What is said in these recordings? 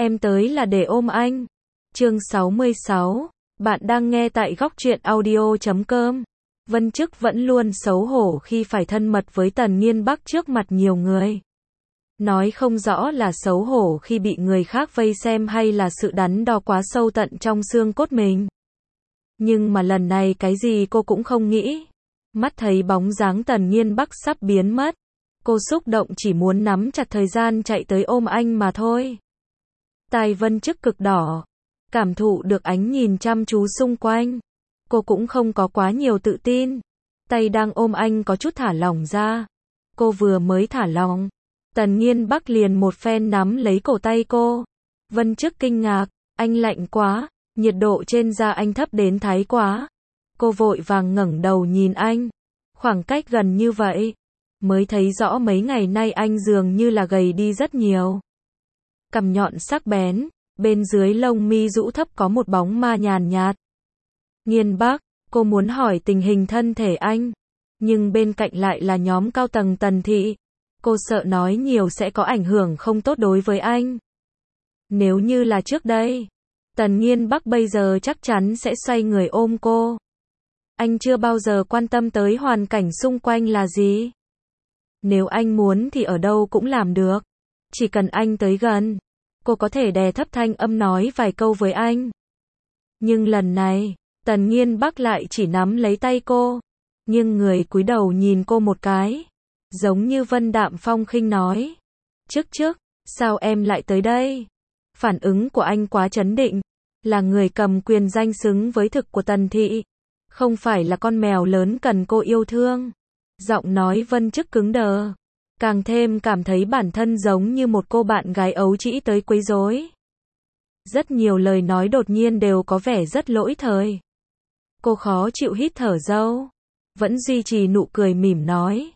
Em tới là để ôm anh. Chương 66. Bạn đang nghe tại góc truyện audio.com. Vân Chức vẫn luôn xấu hổ khi phải thân mật với Tần Nghiên Bắc trước mặt nhiều người. Nói không rõ là xấu hổ khi bị người khác vây xem hay là sự đắn đo quá sâu tận trong xương cốt mình. Nhưng mà lần này cái gì cô cũng không nghĩ. Mắt thấy bóng dáng Tần Nghiên Bắc sắp biến mất. Cô xúc động chỉ muốn nắm chặt thời gian chạy tới ôm anh mà thôi. Tai Vân Chức cực đỏ. Cảm thụ được ánh nhìn chăm chú xung quanh. Cô cũng không có quá nhiều tự tin. Tay đang ôm anh có chút thả lỏng ra. Cô vừa mới thả lỏng. Tần Nghiên Bắc liền một phen nắm lấy cổ tay cô. Vân Chức kinh ngạc. Anh lạnh quá. Nhiệt độ trên da anh thấp đến thái quá. Cô vội vàng ngẩng đầu nhìn anh. Khoảng cách gần như vậy. Mới thấy rõ mấy ngày nay anh dường như là gầy đi rất nhiều. Cằm nhọn sắc bén, bên dưới lông mi rũ thấp có một bóng ma nhàn nhạt. Nghiên Bắc, cô muốn hỏi tình hình thân thể anh, nhưng bên cạnh lại là nhóm cao tầng Tần thị. Cô sợ nói nhiều sẽ có ảnh hưởng không tốt đối với anh. Nếu như là trước đây, Tần Nghiên Bắc bây giờ chắc chắn sẽ xoay người ôm cô. Anh chưa bao giờ quan tâm tới hoàn cảnh xung quanh là gì. Nếu anh muốn thì ở đâu cũng làm được. Chỉ cần anh tới gần, cô có thể đè thấp thanh âm nói vài câu với anh. Nhưng lần này, Tần Nghiên Bắc lại chỉ nắm lấy tay cô, nhưng người cúi đầu nhìn cô một cái, giống như vân đạm phong khinh nói. Chức, sao em lại tới đây? Phản ứng của anh quá trấn định, là người cầm quyền danh xứng với thực của Tần thị, không phải là con mèo lớn cần cô yêu thương. Giọng nói Vân Chức cứng đờ. Càng thêm cảm thấy bản thân giống như một cô bạn gái ấu trĩ tới quấy rối. Rất nhiều lời nói đột nhiên đều có vẻ rất lỗi thời. Cô khó chịu hít thở dâu. Vẫn duy trì nụ cười mỉm nói.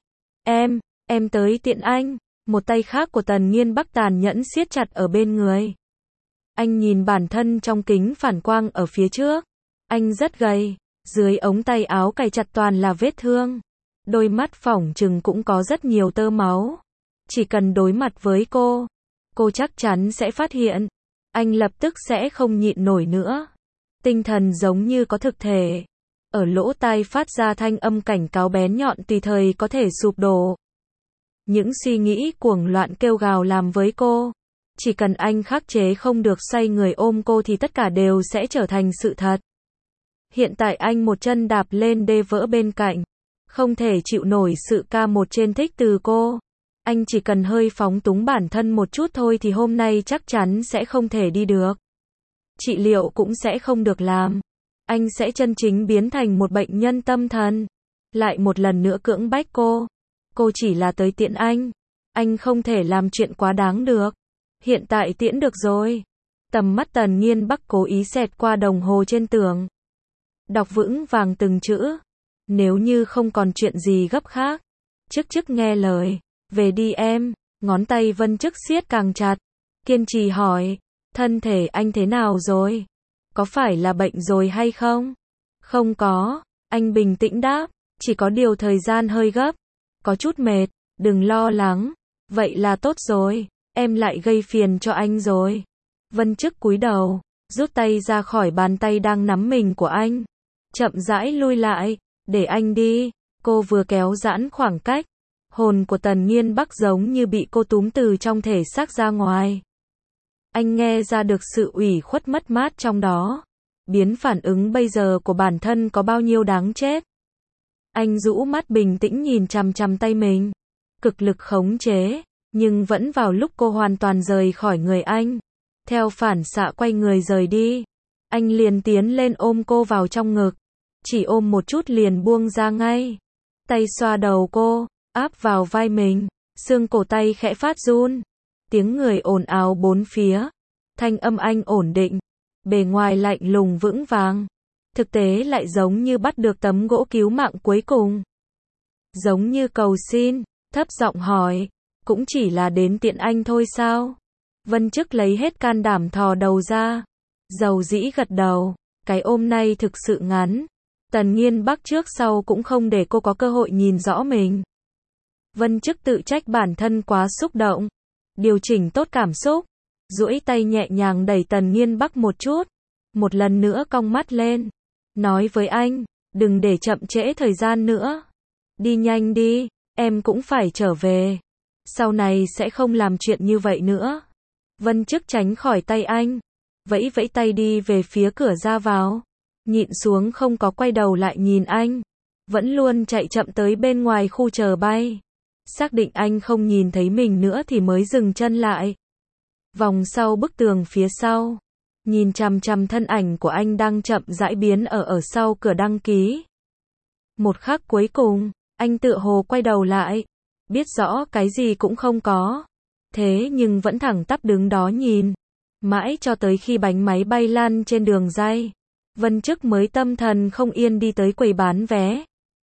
Em tới tiện anh. Một tay khác của Tần Nghiên Bắc tàn nhẫn siết chặt ở bên người. Anh nhìn bản thân trong kính phản quang ở phía trước. Anh rất gầy. Dưới ống tay áo cài chặt toàn là vết thương. Đôi mắt phỏng chừng cũng có rất nhiều tơ máu. Chỉ cần đối mặt với cô chắc chắn sẽ phát hiện. Anh lập tức sẽ không nhịn nổi nữa. Tinh thần giống như có thực thể. Ở lỗ tai phát ra thanh âm cảnh cáo bén nhọn tùy thời có thể sụp đổ. Những suy nghĩ cuồng loạn kêu gào làm với cô. Chỉ cần anh khắc chế không được xoay người ôm cô thì tất cả đều sẽ trở thành sự thật. Hiện tại anh một chân đạp lên đê vỡ bên cạnh. Không thể chịu nổi sự ca một trên thích từ cô. Anh chỉ cần hơi phóng túng bản thân một chút thôi thì hôm nay chắc chắn sẽ không thể đi được. Trị liệu cũng sẽ không được làm. Anh sẽ chân chính biến thành một bệnh nhân tâm thần. Lại một lần nữa cưỡng bách cô. Cô chỉ là tới tiện anh. Anh không thể làm chuyện quá đáng được. Hiện tại tiễn được rồi. Tầm mắt Tần Nghiên Bắc cố ý xẹt qua đồng hồ trên tường. Đọc vững vàng từng chữ. Nếu như không còn chuyện gì gấp khác. Chức nghe lời. Về đi em. Ngón tay Vân Chức siết càng chặt. Kiên trì hỏi. Thân thể anh thế nào rồi? Có phải là bệnh rồi hay không? Không có. Anh bình tĩnh đáp. Chỉ có điều thời gian hơi gấp. Có chút mệt. Đừng lo lắng. Vậy là tốt rồi. Em lại gây phiền cho anh rồi. Vân Chức cúi đầu. Rút tay ra khỏi bàn tay đang nắm mình của anh. Chậm rãi lui lại. Để anh đi. Cô vừa kéo giãn khoảng cách. Hồn của Tần Nghiên Bắc giống như bị cô túm từ trong thể xác ra ngoài. Anh nghe ra được sự ủy khuất mất mát trong đó. Biến phản ứng bây giờ của bản thân có bao nhiêu đáng chết. Anh rũ mắt bình tĩnh nhìn chằm chằm tay mình. Cực lực khống chế. Nhưng vẫn vào lúc cô hoàn toàn rời khỏi người anh. Theo phản xạ quay người rời đi. Anh liền tiến lên ôm cô vào trong ngực. Chỉ ôm một chút liền buông ra ngay. Tay xoa đầu cô, áp vào vai mình, xương cổ tay khẽ phát run. Tiếng người ồn ào bốn phía. Thanh âm anh ổn định. Bề ngoài lạnh lùng vững vàng. Thực tế lại giống như bắt được tấm gỗ cứu mạng cuối cùng. Giống như cầu xin, thấp giọng hỏi. Cũng chỉ là đến tiện anh thôi sao? Vân Chức lấy hết can đảm thò đầu ra. Dầu dĩ gật đầu. Cái ôm này thực sự ngắn. Tần Nghiên Bắc trước sau cũng không để cô có cơ hội nhìn rõ mình. Vân Chức tự trách bản thân quá xúc động. Điều chỉnh tốt cảm xúc. duỗi tay nhẹ nhàng đẩy Tần Nghiên Bắc một chút, một lần nữa cong mắt lên, nói với anh, đừng để chậm trễ thời gian nữa. Đi nhanh đi, em cũng phải trở về. Sau này sẽ không làm chuyện như vậy nữa. Vân Chức tránh khỏi tay anh, vẫy vẫy tay đi về phía cửa ra vào, nhịn xuống không có quay đầu lại nhìn anh, vẫn luôn chạy chậm tới bên ngoài khu chờ bay. Xác định anh không nhìn thấy mình nữa thì mới dừng chân lại. Vòng sau bức tường phía sau, nhìn chằm chằm thân ảnh của anh đang chậm rãi biến ở sau cửa đăng ký. Một khắc cuối cùng, anh tựa hồ quay đầu lại, biết rõ cái gì cũng không có, thế nhưng vẫn thẳng tắp đứng đó nhìn, mãi cho tới khi bánh máy bay lăn trên đường ray, Vân Chức mới tâm thần không yên đi tới quầy bán vé.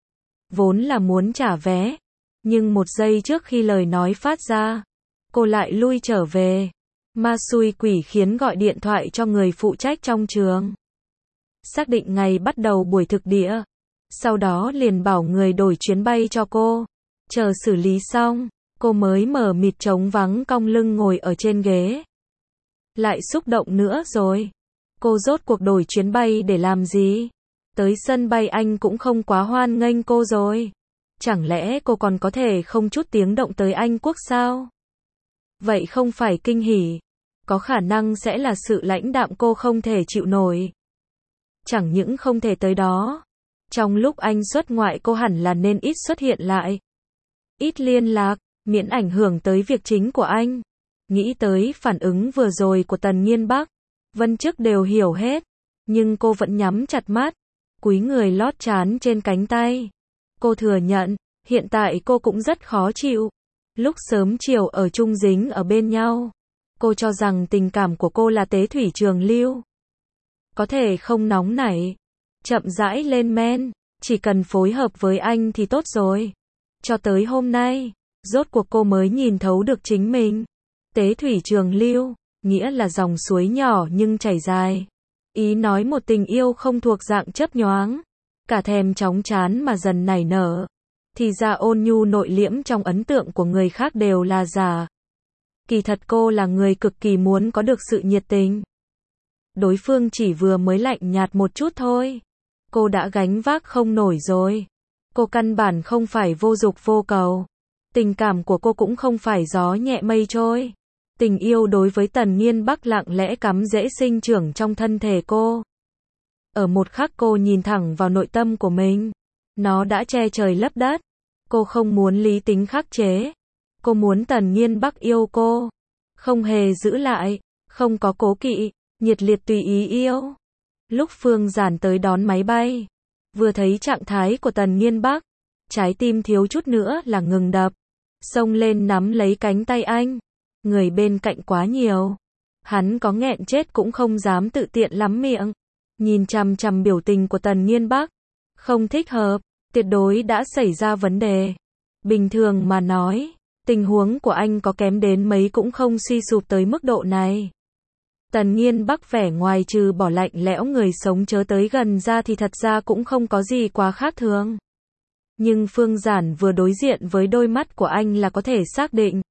Vốn là muốn trả vé, nhưng một giây trước khi lời nói phát ra, cô lại lui trở về. Ma xui quỷ khiến gọi điện thoại cho người phụ trách trong trường, xác định ngày bắt đầu buổi thực địa, sau đó liền bảo người đổi chuyến bay cho cô. Chờ xử lý xong, cô mới mở mịt trống vắng cong lưng ngồi ở trên ghế. Lại xúc động nữa rồi. Cô rốt cuộc đổi chuyến bay để làm gì? Tới sân bay anh cũng không quá hoan nghênh cô rồi. Chẳng lẽ cô còn có thể không chút tiếng động tới Anh Quốc sao? Vậy không phải kinh hỉ, có khả năng sẽ là sự lãnh đạm cô không thể chịu nổi. Chẳng những không thể tới đó, trong lúc anh xuất ngoại cô hẳn là nên ít xuất hiện lại. Ít liên lạc, miễn ảnh hưởng tới việc chính của anh. Nghĩ tới phản ứng vừa rồi của Tần Nghiên Bắc, Vân Chức đều hiểu hết, nhưng cô vẫn nhắm chặt mắt, cúi người lót trán trên cánh tay. Cô thừa nhận, hiện tại cô cũng rất khó chịu. Lúc sớm chiều ở chung dính ở bên nhau, cô cho rằng tình cảm của cô là tế thủy trường lưu. Có thể không nóng nảy, chậm rãi lên men, chỉ cần phối hợp với anh thì tốt rồi. Cho tới hôm nay, rốt cuộc cô mới nhìn thấu được chính mình. Tế thủy trường lưu, nghĩa là dòng suối nhỏ nhưng chảy dài. Ý nói một tình yêu không thuộc dạng chấp nhoáng, cả thèm chóng chán mà dần nảy nở. Thì ra ôn nhu nội liễm trong ấn tượng của người khác đều là giả. Kỳ thật cô là người cực kỳ muốn có được sự nhiệt tình. Đối phương chỉ vừa mới lạnh nhạt một chút thôi, cô đã gánh vác không nổi rồi. Cô căn bản không phải vô dục vô cầu. Tình cảm của cô cũng không phải gió nhẹ mây trôi. Tình yêu đối với Tần Nghiên Bắc lặng lẽ cắm rễ sinh trưởng trong thân thể cô. Ở một khắc cô nhìn thẳng vào nội tâm của mình. Nó đã che trời lấp đất. Cô không muốn lý tính khắc chế. Cô muốn Tần Nghiên Bắc yêu cô. Không hề giữ lại, không có cố kỵ, nhiệt liệt tùy ý yêu. Lúc Phương Giản tới đón máy bay, vừa thấy trạng thái của Tần Nghiên Bắc, trái tim thiếu chút nữa là ngừng đập. Xông lên nắm lấy cánh tay anh. Người bên cạnh quá nhiều. Hắn có nghẹn chết cũng không dám tự tiện lắm miệng. Nhìn chằm chằm biểu tình của Tần Nghiên Bắc. Không thích hợp, tuyệt đối đã xảy ra vấn đề. Bình thường mà nói, tình huống của anh có kém đến mấy cũng không suy sụp tới mức độ này. Tần Nghiên Bắc vẻ ngoài trừ bỏ lạnh lẽo người sống chớ tới gần ra thì thật ra cũng không có gì quá khác thường. Nhưng Phương Giản vừa đối diện với đôi mắt của anh là có thể xác định.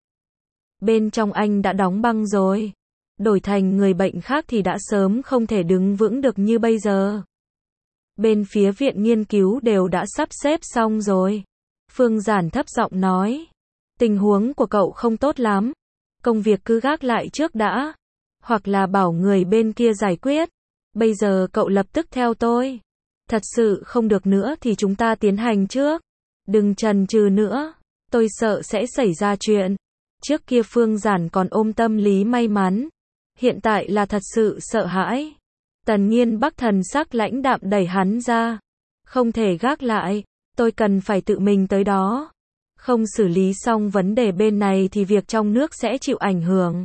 Bên trong anh đã đóng băng rồi. Đổi thành người bệnh khác thì đã sớm không thể đứng vững được như bây giờ. Bên phía viện nghiên cứu đều đã sắp xếp xong rồi. Phương Giản thấp giọng nói. Tình huống của cậu không tốt lắm. Công việc cứ gác lại trước đã. Hoặc là bảo người bên kia giải quyết. Bây giờ cậu lập tức theo tôi. Thật sự không được nữa thì chúng ta tiến hành trước. Đừng chần chừ nữa. Tôi sợ sẽ xảy ra chuyện. Trước kia Phương Giản còn ôm tâm lý may mắn. Hiện tại là thật sự sợ hãi. Tần Nghiên Bắc thần sắc lãnh đạm đẩy hắn ra. Không thể gác lại. Tôi cần phải tự mình tới đó. Không xử lý xong vấn đề bên này thì việc trong nước sẽ chịu ảnh hưởng.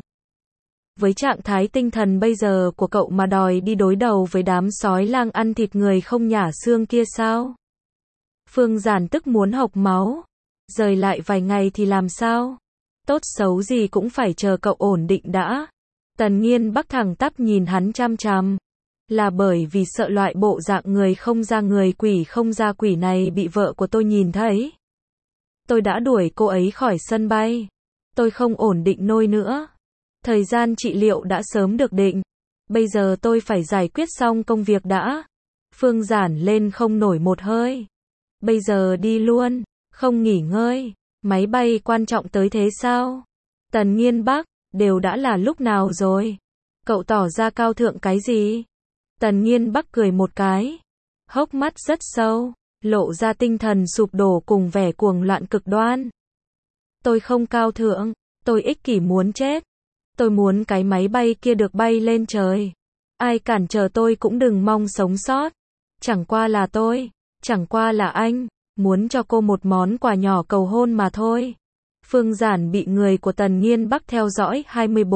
Với trạng thái tinh thần bây giờ của cậu mà đòi đi đối đầu với đám sói lang ăn thịt người không nhả xương kia sao? Phương Giản tức muốn hộc máu. Rời lại vài ngày thì làm sao? Tốt xấu gì cũng phải chờ cậu ổn định đã. Tần Nghiên Bắc thẳng tắp nhìn hắn chăm chăm. Là bởi vì sợ loại bộ dạng người không ra người quỷ không ra quỷ này bị vợ của tôi nhìn thấy. Tôi đã đuổi cô ấy khỏi sân bay. Tôi không ổn định nổi nữa. Thời gian trị liệu đã sớm được định. Bây giờ tôi phải giải quyết xong công việc đã. Phương Giản lên không nổi một hơi. Bây giờ đi luôn, không nghỉ ngơi. Máy bay quan trọng tới thế sao? Tần Nghiên Bắc, đều đã là lúc nào rồi? Cậu tỏ ra cao thượng cái gì? Tần Nghiên Bắc cười một cái. Hốc mắt rất sâu, lộ ra tinh thần sụp đổ cùng vẻ cuồng loạn cực đoan. Tôi không cao thượng, tôi ích kỷ muốn chết. Tôi muốn cái máy bay kia được bay lên trời. Ai cản trở tôi cũng đừng mong sống sót. Chẳng qua là tôi, chẳng qua là anh, muốn cho cô một món quà nhỏ cầu hôn mà thôi. Phương Giản bị người của Tần Nghiên Bắc theo dõi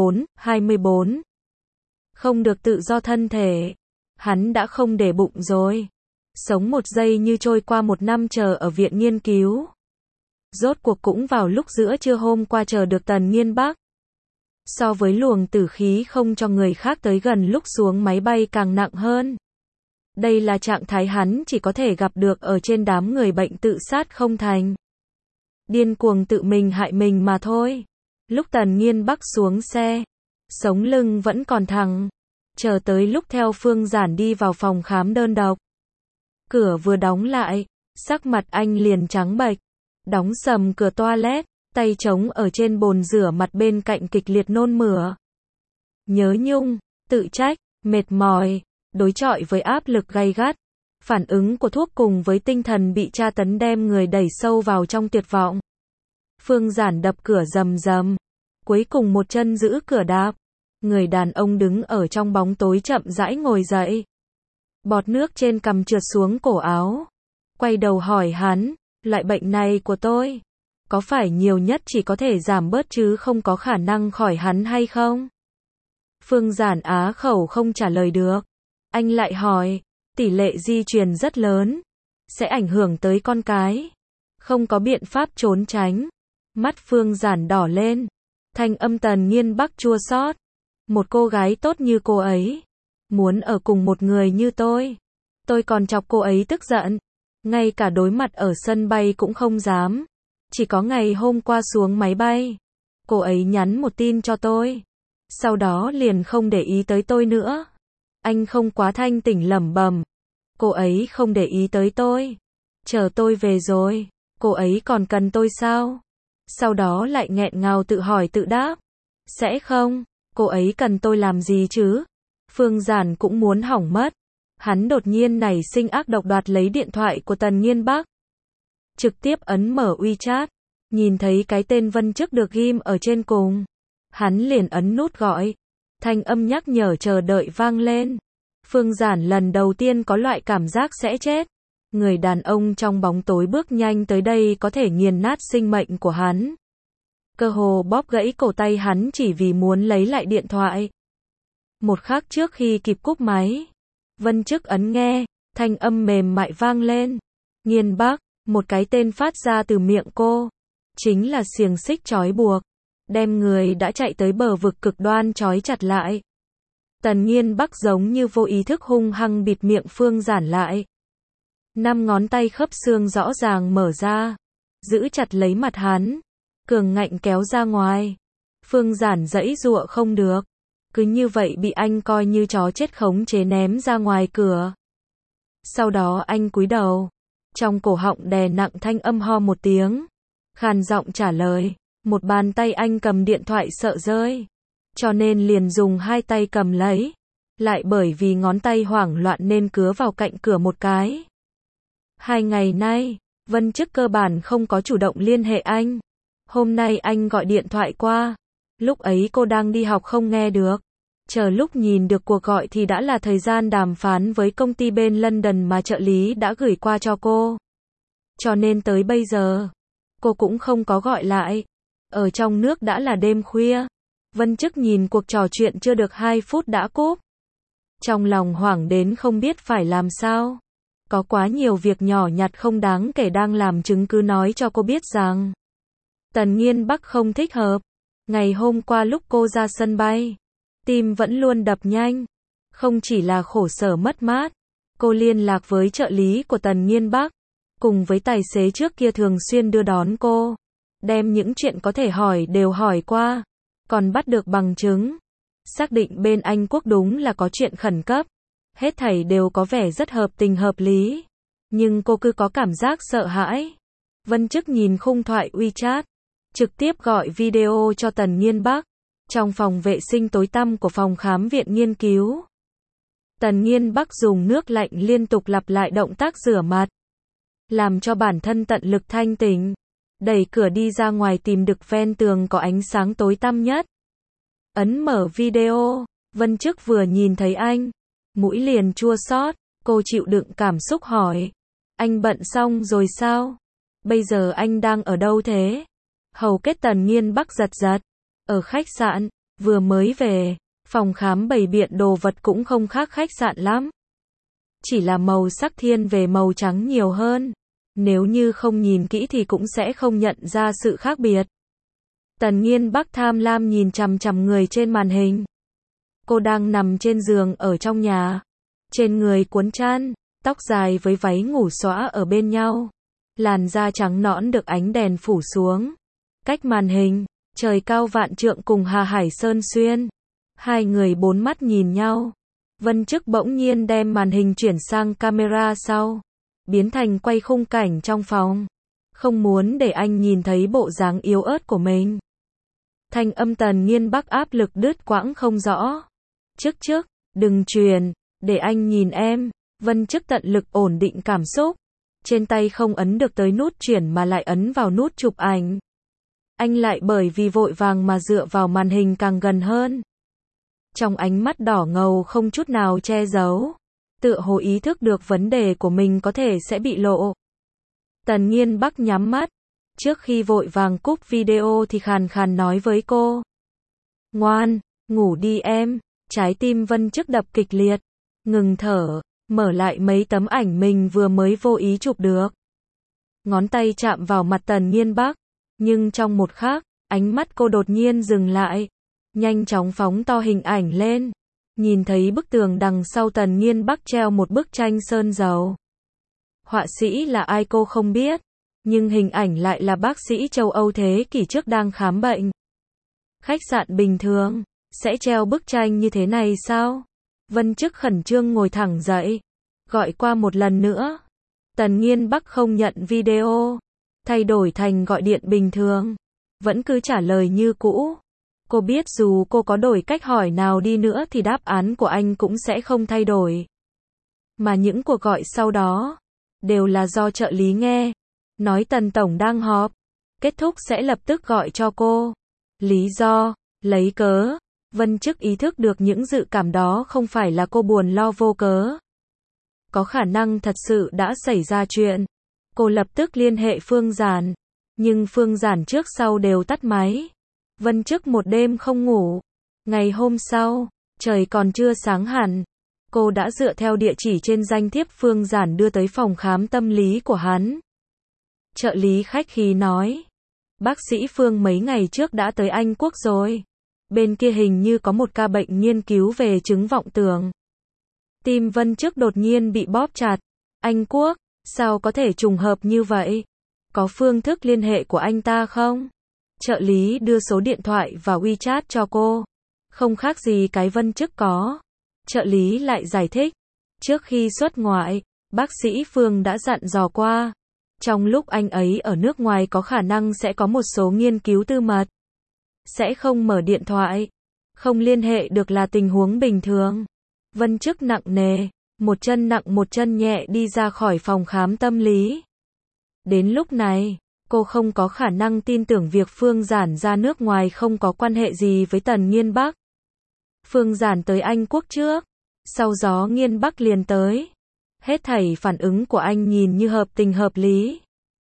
24. Không được tự do thân thể. Hắn đã không để bụng rồi. Sống một giây như trôi qua một năm chờ ở viện nghiên cứu. Rốt cuộc cũng vào lúc giữa trưa hôm qua chờ được Tần Nghiên Bắc. So với luồng tử khí không cho người khác tới gần lúc xuống máy bay càng nặng hơn. Đây là trạng thái hắn chỉ có thể gặp được ở trên đám người bệnh tự sát không thành. Điên cuồng tự mình hại mình mà thôi. Lúc Tần Nghiên Bắc xuống xe, sống lưng vẫn còn thẳng. Chờ tới lúc theo Phương Giản đi vào phòng khám đơn độc. Cửa vừa đóng lại, sắc mặt anh liền trắng bệch. Đóng sầm cửa toilet, tay trống ở trên bồn rửa mặt bên cạnh kịch liệt nôn mửa. Nhớ nhung, tự trách, mệt mỏi, đối chọi với áp lực gay gắt. Phản ứng của thuốc cùng với tinh thần bị tra tấn đem người đẩy sâu vào trong tuyệt vọng. Phương Giản đập cửa rầm rầm. Cuối cùng một chân giữ cửa đạp. Người đàn ông đứng ở trong bóng tối chậm rãi ngồi dậy. Bọt nước trên cằm trượt xuống cổ áo. Quay đầu hỏi hắn, loại bệnh này của tôi, có phải nhiều nhất chỉ có thể giảm bớt chứ không có khả năng khỏi hắn hay không? Phương Giản á khẩu không trả lời được. Anh lại hỏi, tỷ lệ di truyền rất lớn, sẽ ảnh hưởng tới con cái. Không có biện pháp trốn tránh. Mắt Phương Giản đỏ lên. Thanh âm Tần Nghiên Bắc chua xót. Một cô gái tốt như cô ấy, muốn ở cùng một người như tôi còn chọc cô ấy tức giận. Ngay cả đối mặt ở sân bay cũng không dám. Chỉ có ngày hôm qua xuống máy bay, cô ấy nhắn một tin cho tôi. Sau đó liền không để ý tới tôi nữa. Anh không quá thanh tỉnh lẩm bẩm. Cô ấy không để ý tới tôi. Chờ tôi về rồi, cô ấy còn cần tôi sao? Sau đó lại nghẹn ngào tự hỏi tự đáp. Sẽ không, cô ấy cần tôi làm gì chứ? Phương Giản cũng muốn hỏng mất. Hắn đột nhiên nảy sinh ác độc đoạt lấy điện thoại của Tần Nghiên Bắc. Trực tiếp ấn mở WeChat. Nhìn thấy cái tên Vân Chức được ghim ở trên cùng. Hắn liền ấn nút gọi. Thanh âm nhắc nhở chờ đợi vang lên. Phương Giản lần đầu tiên có loại cảm giác sẽ chết. Người đàn ông trong bóng tối bước nhanh tới đây có thể nghiền nát sinh mệnh của hắn. Cơ hồ bóp gãy cổ tay hắn chỉ vì muốn lấy lại điện thoại. Một khắc trước khi kịp cúp máy, Vân Chức ấn nghe, thanh âm mềm mại vang lên. Nghiên Bắc, một cái tên phát ra từ miệng cô. Chính là xiềng xích trói buộc. Đem người đã chạy tới bờ vực cực đoan trói chặt lại. Tần Nghiên Bắc giống như vô ý thức hung hăng bịt miệng Phương Giản lại. 5 ngón tay khớp xương rõ ràng mở ra. Giữ chặt lấy mặt hắn. Cường ngạnh kéo ra ngoài. Phương Giản giãy giụa không được. Cứ như vậy bị anh coi như chó chết khống chế ném ra ngoài cửa. Sau đó anh cúi đầu. Trong cổ họng đè nặng thanh âm ho một tiếng. Khàn giọng trả lời. Một bàn tay anh cầm điện thoại sợ rơi. Cho nên liền dùng 2 tay cầm lấy. Lại bởi vì ngón tay hoảng loạn nên cứa vào cạnh cửa một cái. 2 ngày nay, Vân Chức cơ bản không có chủ động liên hệ anh. Hôm nay anh gọi điện thoại qua. Lúc ấy cô đang đi học không nghe được. Chờ lúc nhìn được cuộc gọi thì đã là thời gian đàm phán với công ty bên London mà trợ lý đã gửi qua cho cô. Cho nên tới bây giờ, cô cũng không có gọi lại. Ở trong nước đã là đêm khuya. Vân Chức nhìn cuộc trò chuyện chưa được 2 phút đã cúp. Trong lòng hoảng đến không biết phải làm sao. Có quá nhiều việc nhỏ nhặt không đáng kể đang làm chứng cứ nói cho cô biết rằng Tần Nghiên Bắc không thích hợp. Ngày hôm qua lúc cô ra sân bay, tim vẫn luôn đập nhanh. Không chỉ là khổ sở mất mát, cô liên lạc với trợ lý của Tần Nghiên Bắc, cùng với tài xế trước kia thường xuyên đưa đón cô. Đem những chuyện có thể hỏi đều hỏi qua. còn bắt được bằng chứng. Xác định bên Anh Quốc đúng là có chuyện khẩn cấp. Hết thảy đều có vẻ rất hợp tình hợp lý. Nhưng cô cứ có cảm giác sợ hãi. Vân Chức nhìn khung thoại WeChat, trực tiếp gọi video cho Tần Nghiên Bắc. Trong phòng vệ sinh tối tăm của phòng khám viện nghiên cứu, Tần Nghiên Bắc dùng nước lạnh liên tục lặp lại động tác rửa mặt, làm cho bản thân tận lực thanh tỉnh. Đẩy cửa đi ra ngoài tìm được ven tường có ánh sáng tối tăm nhất. Ấn mở video, Vân Chức vừa nhìn thấy anh, mũi liền chua xót. Cô chịu đựng cảm xúc hỏi, anh bận xong rồi sao? Bây giờ anh đang ở đâu thế? Hầu kết Tần Nghiên Bắc giật giật. Ở khách sạn, vừa mới về. Phòng khám bày biện đồ vật cũng không khác khách sạn lắm. Chỉ là màu sắc thiên về màu trắng nhiều hơn. Nếu như không nhìn kỹ thì cũng sẽ không nhận ra sự khác biệt. Tần Nghiên Bắc tham lam nhìn chằm chằm người trên màn hình. Cô đang nằm trên giường ở trong nhà. Trên người cuốn chăn, tóc dài với váy ngủ xõa ở bên nhau. Làn da trắng nõn được ánh đèn phủ xuống. Cách màn hình, trời cao vạn trượng cùng Hà Hải Sơn Xuyên. Hai người bốn mắt nhìn nhau. Vân Chức bỗng nhiên đem màn hình chuyển sang camera sau. Biến thành quay khung cảnh trong phòng. Không muốn để anh nhìn thấy bộ dáng yếu ớt của mình. Thanh âm Tần Nghiên Bắc áp lực đứt quãng không rõ. Chức, đừng truyền, để anh nhìn em. Vân Chức tận lực ổn định cảm xúc. Trên tay không ấn được tới nút chuyển mà lại ấn vào nút chụp ảnh. Anh lại bởi vì vội vàng mà dựa vào màn hình càng gần hơn. Trong ánh mắt đỏ ngầu không chút nào che giấu. Tựa hồ ý thức được vấn đề của mình có thể sẽ bị lộ. Tần Nghiên Bắc nhắm mắt. Trước khi vội vàng cúp video thì khàn khàn nói với cô. Ngoan, ngủ đi em. Trái tim Vân Chức đập kịch liệt. Ngừng thở, mở lại mấy tấm ảnh mình vừa mới vô ý chụp được. Ngón tay chạm vào mặt Tần Nghiên Bắc. Nhưng trong một khắc, ánh mắt cô đột nhiên dừng lại. Nhanh chóng phóng to hình ảnh lên. Nhìn thấy bức tường đằng sau Tần Nghiên Bắc treo một bức tranh sơn dầu. Họa sĩ là ai cô không biết. Nhưng hình ảnh lại là bác sĩ châu Âu thế kỷ trước đang khám bệnh. Khách sạn bình thường, sẽ treo bức tranh như thế này sao? Vân Chức khẩn trương ngồi thẳng dậy. Gọi qua một lần nữa. Tần Nghiên Bắc không nhận video. Thay đổi thành gọi điện bình thường. Vẫn cứ trả lời như cũ. Cô biết dù cô có đổi cách hỏi nào đi nữa thì đáp án của anh cũng sẽ không thay đổi. Mà những cuộc gọi sau đó, đều là do trợ lý nghe. Nói Tần Tổng đang họp. Kết thúc sẽ lập tức gọi cho cô. Lý do, lấy cớ. Vân Chức ý thức được những dự cảm đó không phải là cô buồn lo vô cớ. Có khả năng thật sự đã xảy ra chuyện. Cô lập tức liên hệ Phương Giản. Nhưng Phương Giản trước sau đều tắt máy. Vân Chức một đêm không ngủ. Ngày hôm sau, trời còn chưa sáng hẳn. Cô đã dựa theo địa chỉ trên danh thiếp Phương Giản đưa tới phòng khám tâm lý của hắn. Trợ lý khách khí nói. Bác sĩ Phương mấy ngày trước đã tới Anh Quốc rồi. Bên kia hình như có một ca bệnh nghiên cứu về chứng vọng tưởng. Tim Vân Chức đột nhiên bị bóp chặt. Anh Quốc, sao có thể trùng hợp như vậy? Có phương thức liên hệ của anh ta không? Trợ lý đưa số điện thoại và WeChat cho cô. Không khác gì cái Vân Chức có. Trợ lý lại giải thích. Trước khi xuất ngoại, bác sĩ Phương đã dặn dò qua. Trong lúc anh ấy ở nước ngoài có khả năng sẽ có một số nghiên cứu tư mật. Sẽ không mở điện thoại. Không liên hệ được là tình huống bình thường. Vân Chức nặng nề. Một chân nặng một chân nhẹ đi ra khỏi phòng khám tâm lý. Đến lúc này, cô không có khả năng tin tưởng việc Phương Giản ra nước ngoài không có quan hệ gì với Tần Nghiên Bắc. Phương Giản tới Anh Quốc trước. Sau đó Nghiên Bắc liền tới. Hết thảy phản ứng của anh nhìn như hợp tình hợp lý.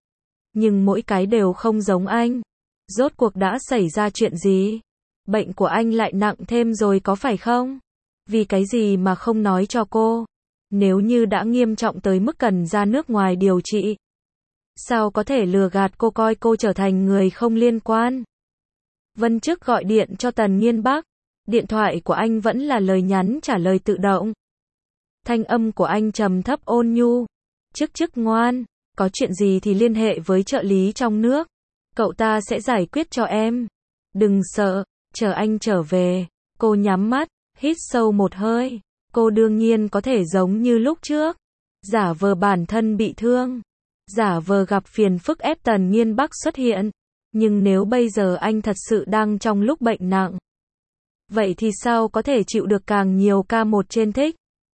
Nhưng mỗi cái đều không giống anh. Rốt cuộc đã xảy ra chuyện gì? Bệnh của anh lại nặng thêm rồi có phải không? Vì cái gì mà không nói cho cô? Nếu như đã nghiêm trọng tới mức cần ra nước ngoài điều trị. Sao có thể lừa gạt cô coi cô trở thành người không liên quan? Vân Chức gọi điện cho Tần Nghiên Bắc. Điện thoại của anh vẫn là lời nhắn trả lời tự động. Thanh âm của anh trầm thấp ôn nhu. Chức ngoan, có chuyện gì thì liên hệ với trợ lý trong nước. Cậu ta sẽ giải quyết cho em. Đừng sợ, Chờ anh trở về, cô nhắm mắt, hít sâu một hơi. Cô đương nhiên có thể giống như lúc trước, giả vờ bản thân bị thương, giả vờ gặp phiền phức ép Tần Nghiên Bắc xuất hiện. Nhưng nếu bây giờ anh thật sự đang trong lúc bệnh nặng, vậy thì sao có thể chịu được càng nhiều ca một trên thích?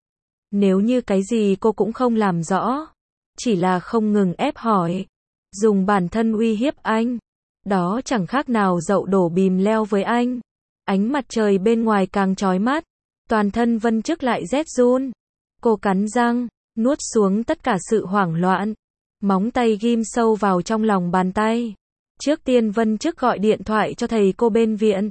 Nếu như cái gì cô cũng không làm rõ, chỉ là không ngừng ép hỏi, dùng bản thân uy hiếp anh, đó chẳng khác nào dậu đổ bìm leo với anh. Ánh mặt trời bên ngoài càng chói mắt, toàn thân Vân Chức lại rét run. Cô cắn răng, nuốt xuống tất cả sự hoảng loạn, móng tay ghim sâu vào trong lòng bàn tay. Trước tiên Vân Chức gọi điện thoại cho thầy cô bên viện.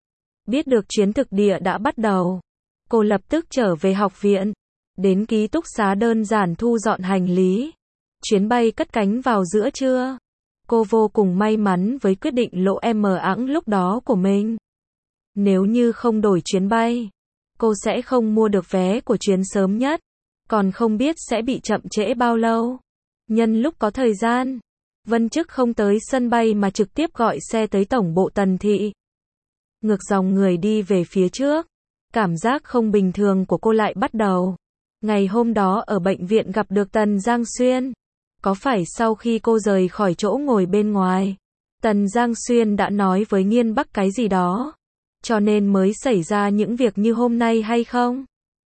Biết được chuyến thực địa đã bắt đầu, cô lập tức trở về học viện, đến ký túc xá đơn giản thu dọn hành lý. Chuyến bay cất cánh vào giữa trưa. Cô vô cùng may mắn với quyết định lộ ẵng lúc đó của mình. Nếu như không đổi chuyến bay, cô sẽ không mua được vé của chuyến sớm nhất, còn không biết sẽ bị chậm trễ bao lâu. Nhân lúc có thời gian, Vân Chức không tới sân bay mà trực tiếp gọi xe tới tổng bộ Tần thị. Ngược dòng người đi về phía trước, cảm giác không bình thường của cô lại bắt đầu. Ngày hôm đó ở bệnh viện gặp được Tần Giang Xuyên. Có phải sau khi cô rời khỏi chỗ ngồi bên ngoài, Tần Giang Xuyên đã nói với Nghiên Bắc cái gì đó, cho nên mới xảy ra những việc như hôm nay hay không?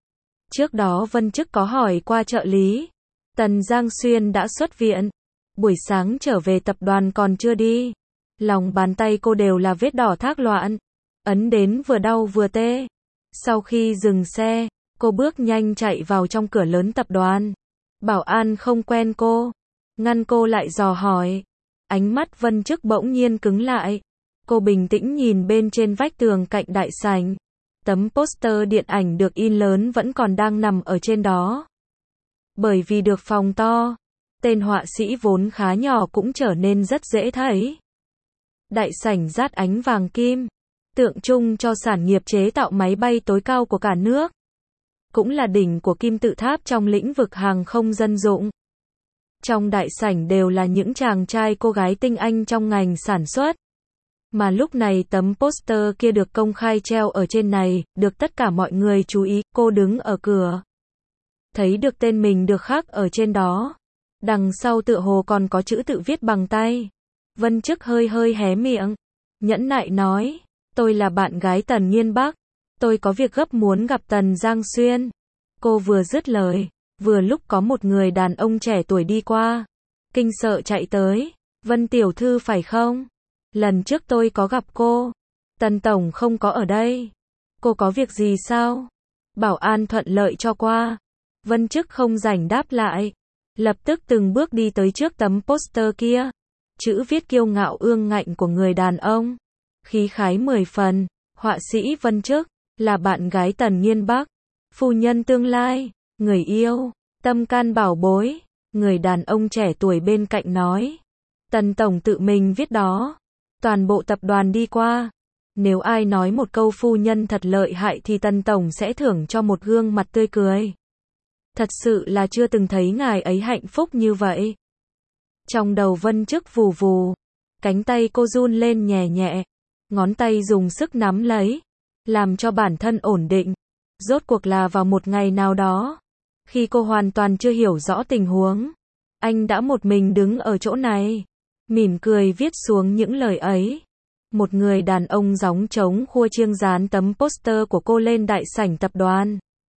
Trước đó Vân Chức có hỏi qua trợ lý, Tần Giang Xuyên đã xuất viện, buổi sáng trở về tập đoàn còn chưa đi. Lòng bàn tay cô đều là vết đỏ thác loạn, ấn đến vừa đau vừa tê. Sau khi dừng xe, cô bước nhanh chạy vào trong cửa lớn tập đoàn. Bảo an không quen cô, ngăn cô lại dò hỏi. Ánh mắt Vân Chức bỗng nhiên cứng lại. Cô bình tĩnh nhìn bên trên vách tường cạnh đại sảnh. Tấm poster điện ảnh được in lớn vẫn còn đang nằm ở trên đó. Bởi vì được phòng to, tên họa sĩ vốn khá nhỏ cũng trở nên rất dễ thấy. Đại sảnh rát ánh vàng kim, tượng trưng cho sản nghiệp chế tạo máy bay tối cao của cả nước. Cũng là đỉnh của kim tự tháp trong lĩnh vực hàng không dân dụng. Trong đại sảnh đều là những chàng trai cô gái tinh anh trong ngành sản xuất. Mà lúc này tấm poster kia được công khai treo ở trên này, được tất cả mọi người chú ý. Cô đứng ở cửa, thấy được tên mình được khắc ở trên đó. Đằng sau tựa hồ còn có chữ tự viết bằng tay. Vân Chức hơi hơi hé miệng, nhẫn nại nói, tôi là bạn gái Tần Nghiên Bắc, tôi có việc gấp muốn gặp Tần Giang Xuyên. Cô vừa dứt lời, vừa lúc có một người đàn ông trẻ tuổi đi qua, kinh sợ chạy tới. Vân tiểu thư phải không? Lần trước tôi có gặp cô, Tần tổng không có ở đây. Cô có việc gì sao? Bảo an thuận lợi cho qua. Vân Chức không rảnh đáp lại, lập tức từng bước đi tới trước tấm poster kia. Chữ viết kiêu ngạo ương ngạnh của người đàn ông, khí khái 10 phần. Họa sĩ Vân Chức, là bạn gái Tần Nghiên Bắc, phu nhân tương lai, người yêu, tâm can bảo bối. Người đàn ông trẻ tuổi bên cạnh nói, Tần tổng tự mình viết đó, toàn bộ tập đoàn đi qua. Nếu ai nói một câu phu nhân thật lợi hại thì Tần tổng sẽ thưởng cho một gương mặt tươi cười. Thật sự là chưa từng thấy ngài ấy hạnh phúc như vậy. Trong đầu Vân Chức vù vù, cánh tay cô run lên nhẹ nhẹ, ngón tay dùng sức nắm lấy, làm cho bản thân ổn định. Rốt cuộc là vào một ngày nào đó, khi cô hoàn toàn chưa hiểu rõ tình huống, anh đã một mình đứng ở chỗ này, mỉm cười viết xuống những lời ấy. Một người đàn ông gióng trống khua chiêng dán tấm poster của cô lên đại sảnh tập đoàn.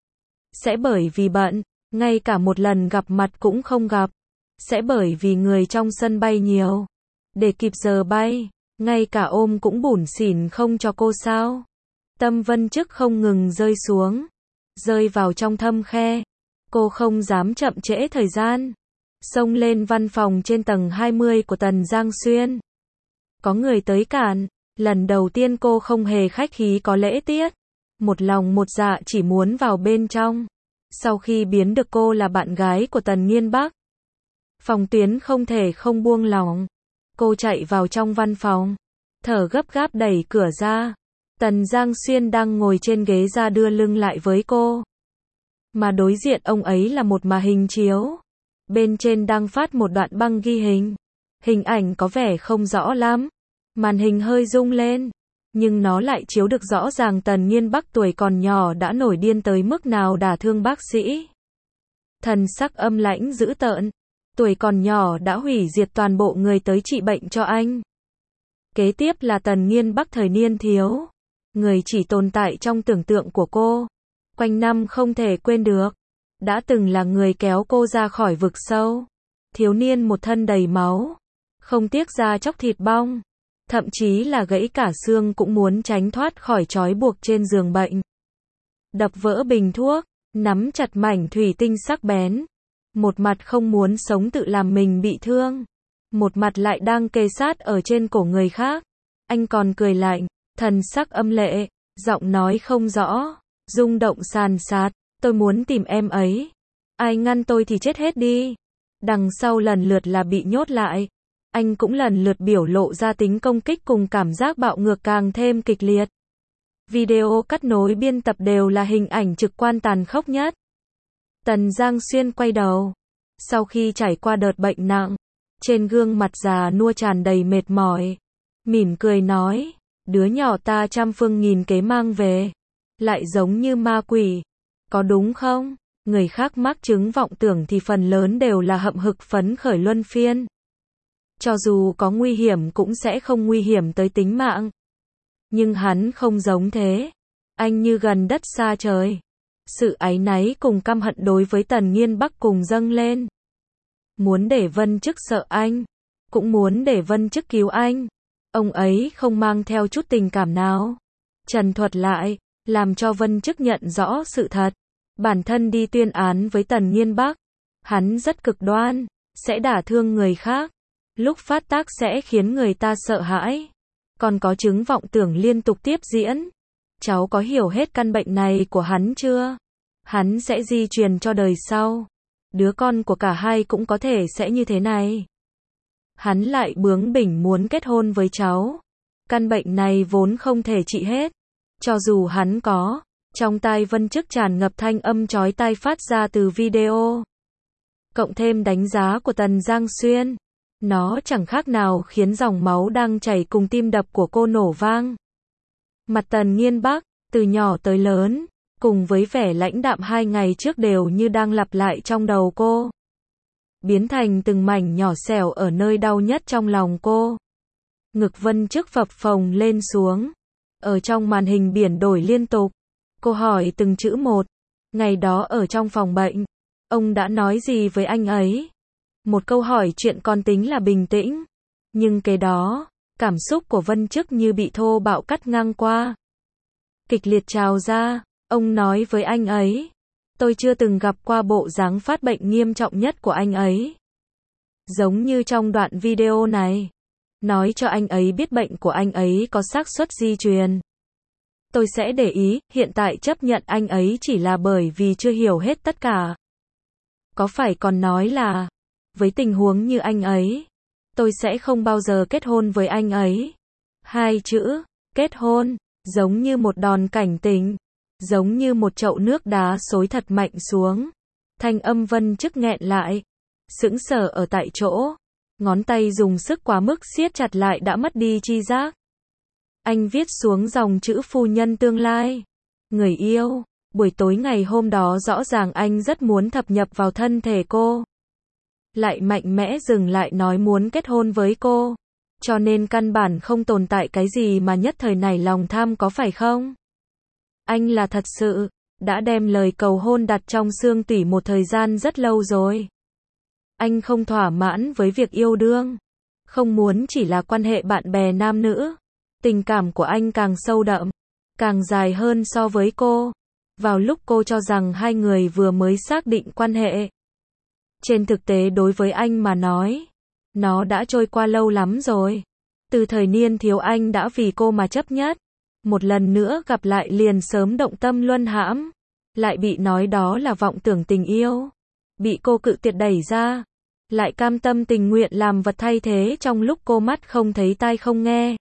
Sẽ bởi vì bận, ngay cả một lần gặp mặt cũng không gặp. Sẽ bởi vì người trong sân bay nhiều, để kịp giờ bay, ngay cả ôm cũng bủn xỉn không cho cô sao? Tâm Vân Chức không ngừng rơi xuống, rơi vào trong thâm khe. Cô không dám chậm trễ thời gian, xông lên văn phòng trên tầng 20 của Tần Giang Xuyên. Có người tới cản, lần đầu tiên cô không hề khách khí có lễ tiết, một lòng một dạ chỉ muốn vào bên trong. Sau khi biến được cô là bạn gái của Tần Nghiên Bắc, Phòng Tuyến không thể không buông lỏng. Cô chạy vào trong văn phòng, thở gấp gáp đẩy cửa ra. Tần Giang Xuyên đang ngồi trên ghế ra đưa lưng lại với cô. Mà đối diện ông ấy là một màn hình chiếu. Bên trên đang phát một đoạn băng ghi hình. Hình ảnh có vẻ không rõ lắm. Màn hình hơi rung lên. nhưng nó lại chiếu được rõ ràng Tần Nghiên Bắc tuổi còn nhỏ đã nổi điên tới mức nào đả thương bác sĩ. Thần sắc âm lãnh dữ tợn, tuổi còn nhỏ đã hủy diệt toàn bộ người tới trị bệnh cho anh. Kế tiếp là Tần Nghiên Bắc thời niên thiếu, người chỉ tồn tại trong tưởng tượng của cô, quanh năm không thể quên được, đã từng là người kéo cô ra khỏi vực sâu. Thiếu niên một thân đầy máu, không tiếc da chóc thịt bong, thậm chí là gãy cả xương cũng muốn tránh thoát khỏi trói buộc trên giường bệnh. Đập vỡ bình thuốc, nắm chặt mảnh thủy tinh sắc bén, một mặt không muốn sống tự làm mình bị thương, một mặt lại đang kề sát ở trên cổ người khác. Anh còn cười lạnh, thần sắc âm lệ, giọng nói không rõ, rung động sàn sạt, tôi muốn tìm em ấy. Ai ngăn tôi thì chết hết đi. Đằng sau lần lượt là bị nhốt lại. Anh cũng lần lượt biểu lộ ra tính công kích cùng cảm giác bạo ngược càng thêm kịch liệt. Video cắt nối biên tập đều là hình ảnh trực quan tàn khốc nhất. Tần Giang Xuyên quay đầu. Sau khi trải qua đợt bệnh nặng, trên gương mặt già nua tràn đầy mệt mỏi. Mỉm cười nói, đứa nhỏ ta trăm phương nghìn kế mang về. Lại giống như ma quỷ. Có đúng không? Người khác mắc chứng vọng tưởng thì phần lớn đều là hậm hực phấn khởi luân phiên. Cho dù có nguy hiểm cũng sẽ không nguy hiểm tới tính mạng. Nhưng hắn không giống thế. Anh như gần đất xa trời. Sự áy náy cùng căm hận đối với Tần Nghiên Bắc cùng dâng lên. Muốn để Vân Chức sợ anh. Cũng muốn để Vân Chức cứu anh. Ông ấy không mang theo chút tình cảm nào. Trần thuật lại, làm cho Vân Chức nhận rõ sự thật. Bản thân đi tuyên án với Tần Nghiên Bắc. Hắn rất cực đoan, sẽ đả thương người khác. Lúc phát tác sẽ khiến người ta sợ hãi. Còn có chứng vọng tưởng liên tục tiếp diễn. Cháu có hiểu hết căn bệnh này của hắn chưa? Hắn sẽ di truyền cho đời sau. Đứa con của cả hai cũng có thể sẽ như thế này. Hắn lại bướng bỉnh muốn kết hôn với cháu. Căn bệnh này vốn không thể trị hết. Cho dù hắn có. Trong tai Vân Chức tràn ngập thanh âm chói tai phát ra từ video. Cộng thêm đánh giá của Tần Giang Xuyên. Nó chẳng khác nào khiến dòng máu đang chảy cùng tim đập của cô nổ vang. Mặt Tần Nghiên Bắc, từ nhỏ tới lớn, cùng với vẻ lãnh đạm 2 ngày trước đều như đang lặp lại trong đầu cô. Biến thành từng mảnh nhỏ xẻo ở nơi đau nhất trong lòng cô. Ngực Vân Chức phập phồng lên xuống. Ở trong màn hình biển đổi liên tục. Cô hỏi từng chữ một. Ngày đó ở trong phòng bệnh, ông đã nói gì với anh ấy? Một câu hỏi chuyện còn tính là bình tĩnh. Nhưng kế đó, cảm xúc của Vân Chức như bị thô bạo cắt ngang qua. Kịch liệt trào ra, ông nói với anh ấy. Tôi chưa từng gặp qua bộ dáng phát bệnh nghiêm trọng nhất của anh ấy. Giống như trong đoạn video này. Nói cho anh ấy biết bệnh của anh ấy có xác suất di truyền. Tôi sẽ để ý, hiện tại chấp nhận anh ấy chỉ là bởi vì chưa hiểu hết tất cả. Có phải còn nói là, với tình huống như anh ấy, tôi sẽ không bao giờ kết hôn với anh ấy. 2 chữ, kết hôn, giống như một đòn cảnh tỉnh, giống như một chậu nước đá xối thật mạnh xuống. Thanh âm Vân Chức nghẹn lại, sững sờ ở tại chỗ, ngón tay dùng sức quá mức siết chặt lại đã mất đi tri giác. Anh viết xuống dòng chữ phu nhân tương lai. Người yêu, buổi tối ngày hôm đó rõ ràng anh rất muốn thập nhập vào thân thể cô. Lại mạnh mẽ dừng lại nói muốn kết hôn với cô. Cho nên căn bản không tồn tại cái gì mà nhất thời này lòng tham có phải không? Anh là thật sự, đã đem lời cầu hôn đặt trong xương tủy một thời gian rất lâu rồi. Anh không thỏa mãn với việc yêu đương. Không muốn chỉ là quan hệ bạn bè nam nữ. Tình cảm của anh càng sâu đậm, càng dài hơn so với cô. Vào lúc cô cho rằng hai người vừa mới xác định quan hệ. Trên thực tế đối với anh mà nói, nó đã trôi qua lâu lắm rồi. Từ thời niên thiếu anh đã vì cô mà chấp nhất. Một lần nữa gặp lại liền sớm động tâm luân hãm. Lại bị nói đó là vọng tưởng tình yêu. Bị cô cự tuyệt đẩy ra. Lại cam tâm tình nguyện làm vật thay thế trong lúc cô mắt không thấy tai không nghe.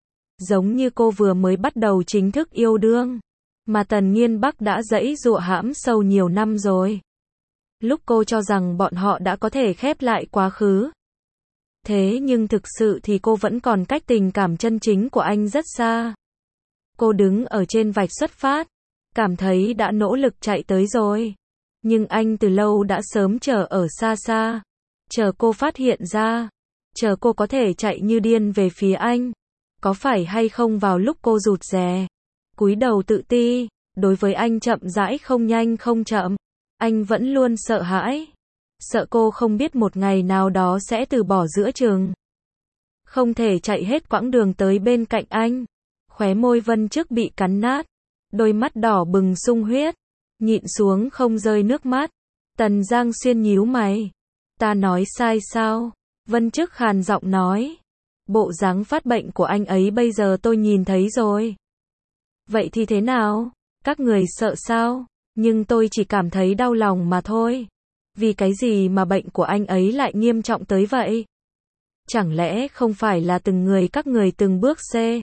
Giống như cô vừa mới bắt đầu chính thức yêu đương. Mà Tần Nghiên Bắc đã giãy giụa hãm sâu nhiều năm rồi. Lúc cô cho rằng bọn họ đã có thể khép lại quá khứ. Thế nhưng thực sự thì cô vẫn còn cách tình cảm chân chính của anh rất xa. Cô đứng ở trên vạch xuất phát, cảm thấy đã nỗ lực chạy tới rồi. Nhưng anh từ lâu đã sớm chờ ở xa xa, chờ cô phát hiện ra, chờ cô có thể chạy như điên về phía anh. Có phải hay không vào lúc cô rụt rè, cúi đầu tự ti, đối với anh chậm rãi không nhanh không chậm, anh vẫn luôn sợ hãi. Sợ cô không biết một ngày nào đó sẽ từ bỏ giữa chừng. Không thể chạy hết quãng đường tới bên cạnh anh. Khóe môi Vân Chức bị cắn nát, đôi mắt đỏ bừng sung huyết, nhịn xuống không rơi nước mắt. Tần Giang Xuyên nhíu mày. Ta nói sai sao? Vân Chức khàn giọng nói. Bộ dáng phát bệnh của anh ấy bây giờ tôi nhìn thấy rồi. Vậy thì thế nào? Các người sợ sao? Nhưng tôi chỉ cảm thấy đau lòng mà thôi. Vì cái gì mà bệnh của anh ấy lại nghiêm trọng tới vậy? Chẳng lẽ không phải là từng người các người từng bước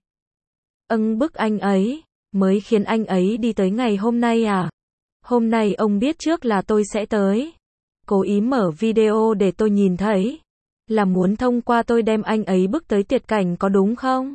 bức anh ấy, mới khiến anh ấy đi tới ngày hôm nay à? Hôm nay ông biết trước là tôi sẽ tới. Cố ý mở video để tôi nhìn thấy. Là muốn thông qua tôi đem anh ấy bức tới tuyệt cảnh có đúng không?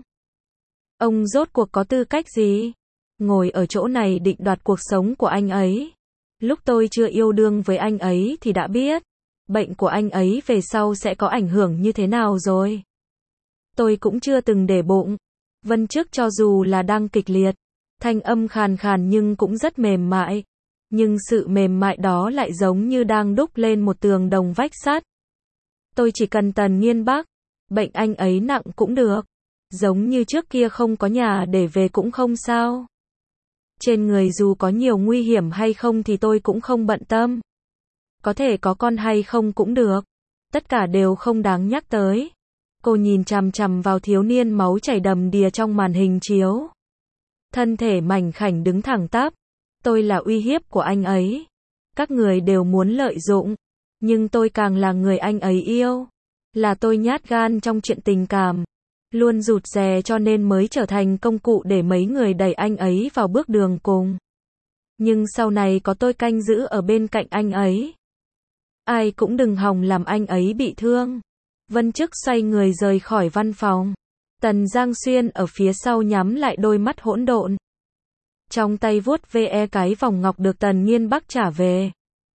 Ông rốt cuộc có tư cách gì? Ngồi ở chỗ này định đoạt cuộc sống của anh ấy. Lúc tôi chưa yêu đương với anh ấy thì đã biết. Bệnh của anh ấy về sau sẽ có ảnh hưởng như thế nào rồi. Tôi cũng chưa từng để bụng. Vân Chức cho dù là đang kịch liệt, thanh âm khàn khàn nhưng cũng rất mềm mại. Nhưng sự mềm mại đó lại giống như đang đúc lên một tường đồng vách sắt. Tôi chỉ cần Tần Nghiên Bắc, bệnh anh ấy nặng cũng được. Giống như trước kia không có nhà để về cũng không sao. Trên người dù có nhiều nguy hiểm hay không thì tôi cũng không bận tâm. Có thể có con hay không cũng được. Tất cả đều không đáng nhắc tới. Cô nhìn chằm chằm vào thiếu niên máu chảy đầm đìa trong màn hình chiếu. Thân thể mảnh khảnh đứng thẳng tắp. Tôi là uy hiếp của anh ấy. Các người đều muốn lợi dụng. Nhưng tôi càng là người anh ấy yêu. Là tôi nhát gan trong chuyện tình cảm. Luôn rụt rè cho nên mới trở thành công cụ để mấy người đẩy anh ấy vào bước đường cùng. Nhưng sau này có tôi canh giữ ở bên cạnh anh ấy. Ai cũng đừng hòng làm anh ấy bị thương. Vân Chức xoay người rời khỏi văn phòng. Tần Giang Xuyên ở phía sau nhắm lại đôi mắt hỗn độn. Trong tay vuốt ve cái vòng ngọc được Tần Nghiên Bắc trả về.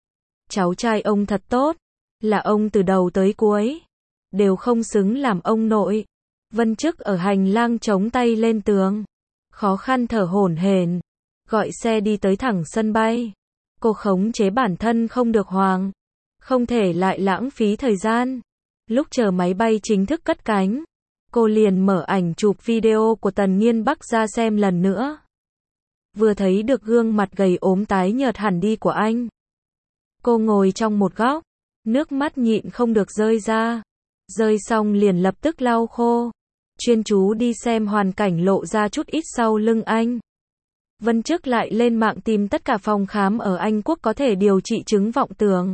Cháu trai ông thật tốt. Là ông từ đầu tới cuối. Đều không xứng làm ông nội. Vân Chức ở hành lang chống tay lên tường. Khó khăn thở hổn hển. Gọi xe đi tới thẳng sân bay. Cô khống chế bản thân không được hoang. Không thể lại lãng phí thời gian. Lúc chờ máy bay chính thức cất cánh, cô liền mở ảnh chụp video của Tần Nghiên Bắc ra xem lần nữa. Vừa thấy được gương mặt gầy ốm tái nhợt hẳn đi của anh. Cô ngồi trong một góc, nước mắt nhịn không được rơi ra. Rơi xong liền lập tức lau khô. Chuyên chú đi xem hoàn cảnh lộ ra chút ít sau lưng anh. Vân Chức lại lên mạng tìm tất cả phòng khám ở Anh Quốc có thể điều trị chứng vọng tưởng.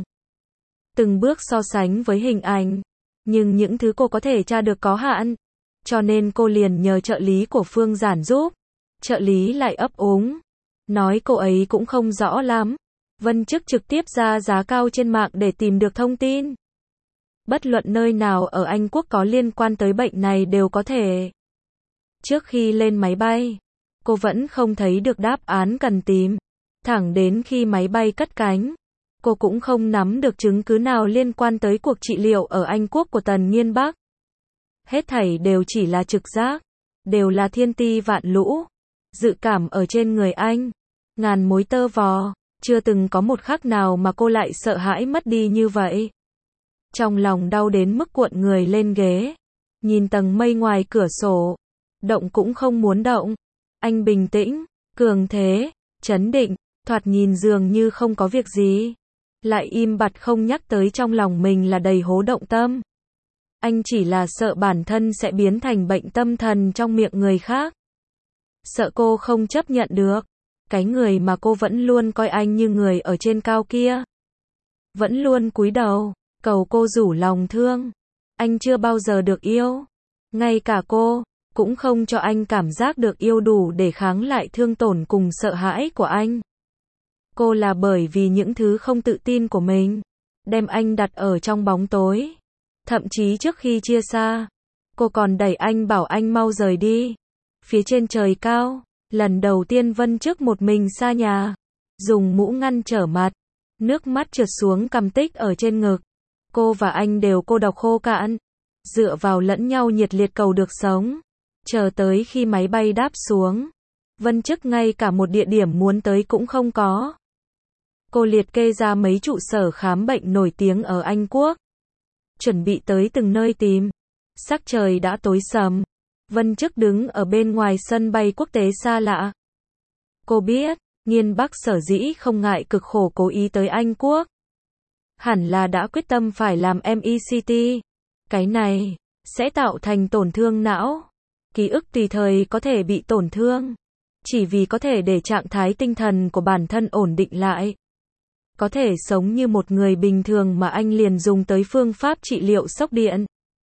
Từng bước so sánh với hình ảnh. Nhưng những thứ cô có thể tra được có hạn. Cho nên cô liền nhờ trợ lý của Phương Giản giúp. Trợ lý lại ấp úng. Nói cô ấy cũng không rõ lắm. Vân Chức trực tiếp ra giá cao trên mạng để tìm được thông tin. Bất luận nơi nào ở Anh Quốc có liên quan tới bệnh này đều có thể. Trước khi lên máy bay, cô vẫn không thấy được đáp án cần tìm. Thẳng đến khi máy bay cất cánh, cô cũng không nắm được chứng cứ nào liên quan tới cuộc trị liệu ở Anh Quốc của Tần Nghiên Bắc. Hết thảy đều chỉ là trực giác, đều là thiên ti vạn lũ. Dự cảm ở trên người anh, ngàn mối tơ vò, chưa từng có một khắc nào mà cô lại sợ hãi mất đi như vậy. Trong lòng đau đến mức cuộn người lên ghế, nhìn tầng mây ngoài cửa sổ, động cũng không muốn động. Anh bình tĩnh, cường thế, trấn định, thoạt nhìn dường như không có việc gì. Lại im bặt không nhắc tới trong lòng mình là đầy hố động tâm. Anh chỉ là sợ bản thân sẽ biến thành bệnh tâm thần trong miệng người khác. Sợ cô không chấp nhận được. Cái người mà cô vẫn luôn coi anh như người ở trên cao kia. Vẫn luôn cúi đầu, cầu cô rủ lòng thương. Anh chưa bao giờ được yêu. Ngay cả cô, cũng không cho anh cảm giác được yêu đủ để kháng lại thương tổn cùng sợ hãi của anh. Cô là bởi vì những thứ không tự tin của mình, đem anh đặt ở trong bóng tối. Thậm chí trước khi chia xa, cô còn đẩy anh bảo anh mau rời đi. Phía trên trời cao, Lần đầu tiên Vân Chức một mình xa nhà, dùng mũ ngăn trở mặt, nước mắt trượt xuống cằm tích ở trên ngực. Cô và anh đều cô độc khô cạn, dựa vào lẫn nhau nhiệt liệt cầu được sống. Chờ tới khi máy bay đáp xuống, Vân Chức ngay cả một địa điểm muốn tới cũng không có. Cô liệt kê ra mấy trụ sở khám bệnh nổi tiếng ở Anh Quốc. Chuẩn bị tới từng nơi tìm. Sắc trời đã tối sầm. Vân Chức đứng ở bên ngoài sân bay quốc tế xa lạ. Cô biết, Nghiên Bắc sở dĩ không ngại cực khổ cố ý tới Anh Quốc. Hẳn là đã quyết tâm phải làm MECT. Cái này sẽ tạo thành tổn thương não. Ký ức tùy thời có thể bị tổn thương. Chỉ vì có thể để trạng thái tinh thần của bản thân ổn định lại. Có thể sống như một người bình thường mà anh liền dùng tới phương pháp trị liệu sốc điện.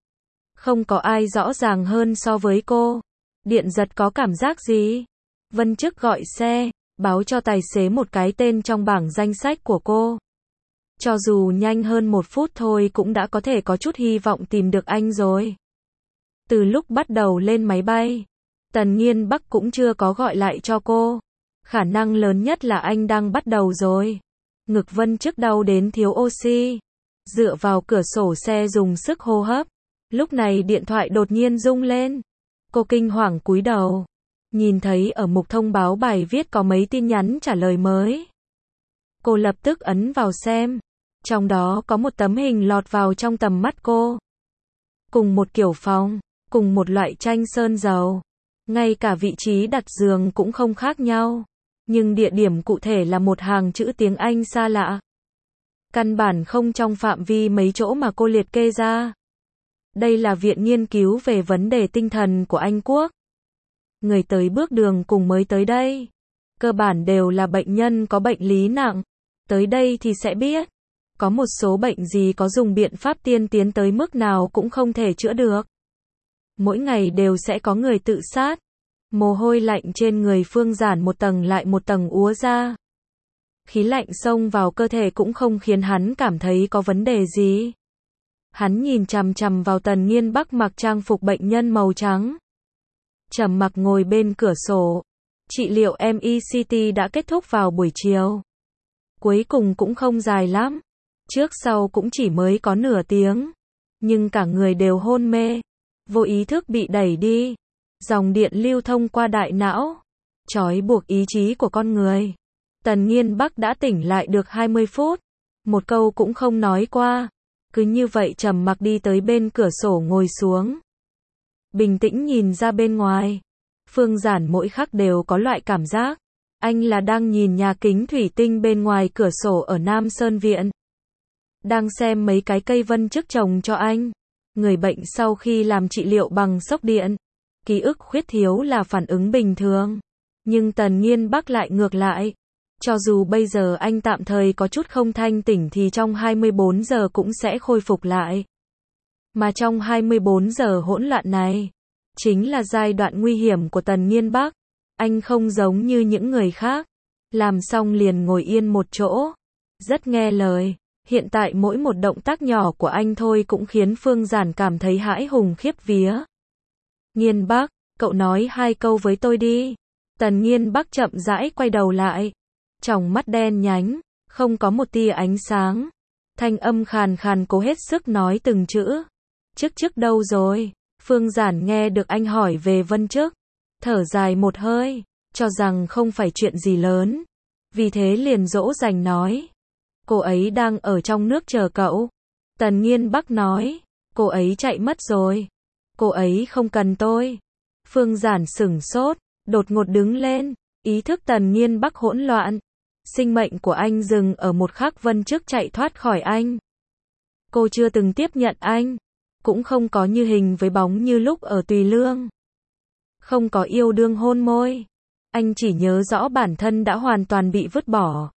Không có ai rõ ràng hơn so với cô. Điện giật có cảm giác gì? Vân Chức gọi xe, báo cho tài xế một cái tên trong bảng danh sách của cô. Cho dù nhanh hơn 1 phút thôi cũng đã có thể có chút hy vọng tìm được anh rồi. Từ lúc bắt đầu lên máy bay, Tần Nghiên Bắc cũng chưa có gọi lại cho cô. Khả năng lớn nhất là anh đang bắt đầu rồi. Ngực Vân Chức đau đến thiếu oxy. Dựa vào cửa sổ xe dùng sức hô hấp. Lúc này điện thoại đột nhiên rung lên. Cô kinh hoàng cúi đầu. Nhìn thấy ở mục thông báo bài viết có mấy tin nhắn trả lời mới. Cô lập tức ấn vào xem. Trong đó có một tấm hình lọt vào trong tầm mắt cô. Cùng một kiểu phòng, cùng một loại tranh sơn dầu. Ngay cả vị trí đặt giường cũng không khác nhau. Nhưng địa điểm cụ thể là một hàng chữ tiếng Anh xa lạ. Căn bản không trong phạm vi mấy chỗ mà cô liệt kê ra. Đây là viện nghiên cứu về vấn đề tinh thần của Anh Quốc. Người tới bước đường cùng mới tới đây. Cơ bản đều là bệnh nhân có bệnh lý nặng. Tới đây thì sẽ biết. Có một số bệnh gì có dùng biện pháp tiên tiến tới mức nào cũng không thể chữa được. Mỗi ngày đều sẽ có người tự sát. Mồ hôi lạnh trên người Phương Giản một tầng lại một tầng úa ra. Khí lạnh xông vào cơ thể cũng không khiến hắn cảm thấy có vấn đề gì. Hắn nhìn chằm chằm vào Tần Nghiên Bắc mặc trang phục bệnh nhân màu trắng. Trầm mặc ngồi bên cửa sổ. Trị liệu MECT đã kết thúc vào buổi chiều. Cuối cùng cũng không dài lắm. Trước sau cũng chỉ mới có nửa tiếng. Nhưng cả người đều hôn mê. Vô ý thức bị đẩy đi. Dòng điện lưu thông qua đại não. Trói buộc ý chí của con người. Tần Nghiên Bắc đã tỉnh lại được 20 phút. Một câu cũng không nói qua. Cứ như vậy trầm mặc đi tới bên cửa sổ ngồi xuống. Bình tĩnh nhìn ra bên ngoài. Phương Giản mỗi khắc đều có loại cảm giác. Anh là đang nhìn nhà kính thủy tinh bên ngoài cửa sổ ở Nam Sơn Viện. Đang xem mấy cái cây Vân Chức trồng cho anh. Người bệnh sau khi làm trị liệu bằng sốc điện. Ký ức khuyết thiếu là phản ứng bình thường. Nhưng Tần Nghiên Bắc lại ngược lại. Cho dù bây giờ anh tạm thời có chút không thanh tỉnh thì trong 24 giờ cũng sẽ khôi phục lại. Mà trong 24 giờ hỗn loạn này, chính là giai đoạn nguy hiểm của Tần Nghiên Bắc. Anh không giống như những người khác. Làm xong liền ngồi yên một chỗ. Rất nghe lời. Hiện tại mỗi một động tác nhỏ của anh thôi cũng khiến Phương Giản cảm thấy hãi hùng khiếp vía. Nghiên Bắc, cậu nói 2 câu với tôi đi. Tần Nghiên Bắc chậm rãi quay đầu lại. Tròng mắt đen nhánh, không có một tia ánh sáng. Thanh âm khàn khàn cố hết sức nói từng chữ. Chức đâu rồi? Phương Giản nghe được anh hỏi về Vân Chức. Thở dài một hơi, cho rằng không phải chuyện gì lớn. Vì thế liền dỗ dành nói. Cô ấy đang ở trong nước chờ cậu. Tần Nghiên Bắc nói. Cô ấy chạy mất rồi. Cô ấy không cần tôi. Phương Giản sửng sốt, đột ngột đứng lên. Ý thức Tần Nghiên Bắc hỗn loạn. Sinh mệnh của anh dừng ở một khắc Vân Chức chạy thoát khỏi anh. Cô chưa từng tiếp nhận anh. Cũng không có như hình với bóng như lúc ở Tùy Lương. Không có yêu đương hôn môi. Anh chỉ nhớ rõ bản thân đã hoàn toàn bị vứt bỏ.